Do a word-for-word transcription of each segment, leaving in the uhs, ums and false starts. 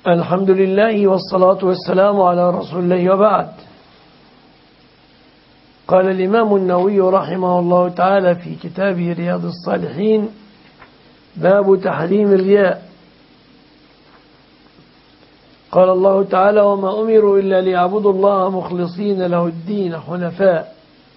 الحمد لله والصلاة والسلام على رسول الله وبعد. قال الإمام النووي رحمه الله تعالى في كتابه رياض الصالحين: باب تحريم الرياء. قال الله تعالى: وما أمروا إلا ليعبدوا الله مخلصين له الدين حنفاء.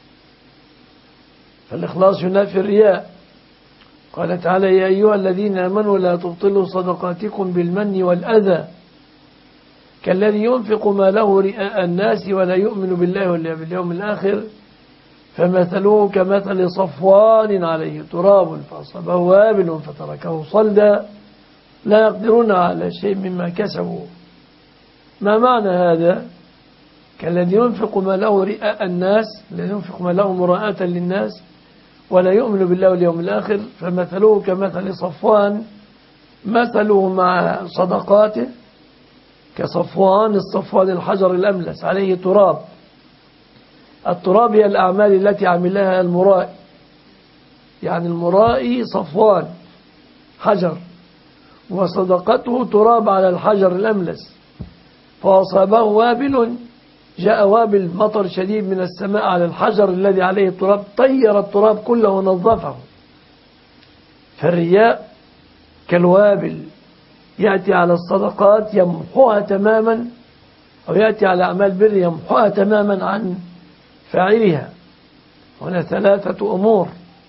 فالإخلاص ينافي الرياء. قال تعالى: يا أيها الذين آمنوا لا تبطلوا صدقاتكم بالمن والأذى كالذي ينفق ماله رئاء الناس ولا يؤمن بالله ولا باليوم الآخر فمثله كمثل صفوان عليه تراب فأصابه وابل فتركه صلدا لا يقدرون على شيء مما كسبوا. ما معنى هذا؟ كالذي ينفق ماله رئاء الناس، الذي ينفق ماله مراءة للناس ولا يؤمن بالله واليوم الآخر فمثله كمثل صفوان، مثله مع صدقاته كصفوان الصفوان الحجر الأملس عليه تراب. التراب هي الأعمال التي عملها المرائي، يعني المرائي صفوان حجر وصدقته تراب على الحجر الأملس فأصابه وابل، جاء وابل مطر شديد من السماء على الحجر الذي عليه التراب طير التراب كله ونظفه. فالرياء كالوابل يأتي على الصدقات يمحوها تماما، أو يأتي على أعمال بر يمحوها تماما عن فاعلها. هنا ثلاثة أمور: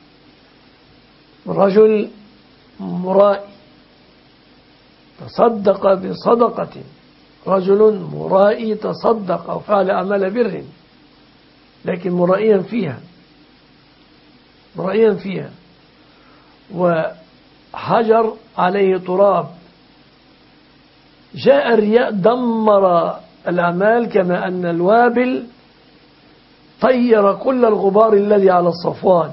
رجل مرائي تصدق بصدقة، رجل مرائي تصدق أو فعل أعمال بر لكن مرائيا فيها مرائيا فيها وحجر عليه تراب. جاء الرياء دمر الأعمال كما أن الوابل طير كل الغبار الذي على الصفوان.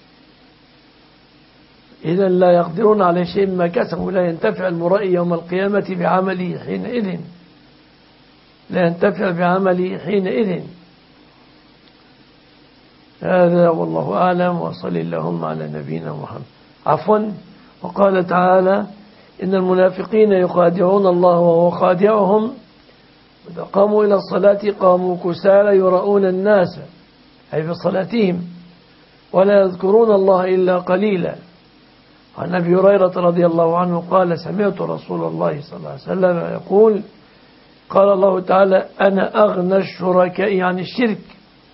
إذا لا يقدرون على شيء ما كسبوا. لا ينتفع المرائي يوم القيامة بعمله حينئذ لا ينتفع بعمله حينئذ. هذا والله أعلم، وصل اللهم على نبينا محمد. عفوا، وقال تعالى: إن المنافقين يخادعون الله وهو خادعهم إذا قاموا إلى الصلاة قاموا كسالى يراؤون الناس، أي في صلاتهم، ولا يذكرون الله إلا قليلا. عن أبي هريرة رضي الله عنه قال: سمعت رسول الله صلى الله عليه وسلم يقول: قال الله تعالى: أنا أغنى الشركاء عن الشرك،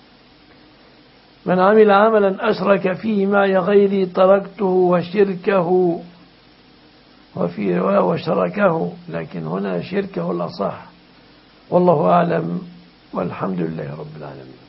من عمل عملا أشرك فيه معي غيري تركته وشركه، وفي رواية وشركه، لكن هنا شركه الأصح. والله أعلم، والحمد لله رب العالمين.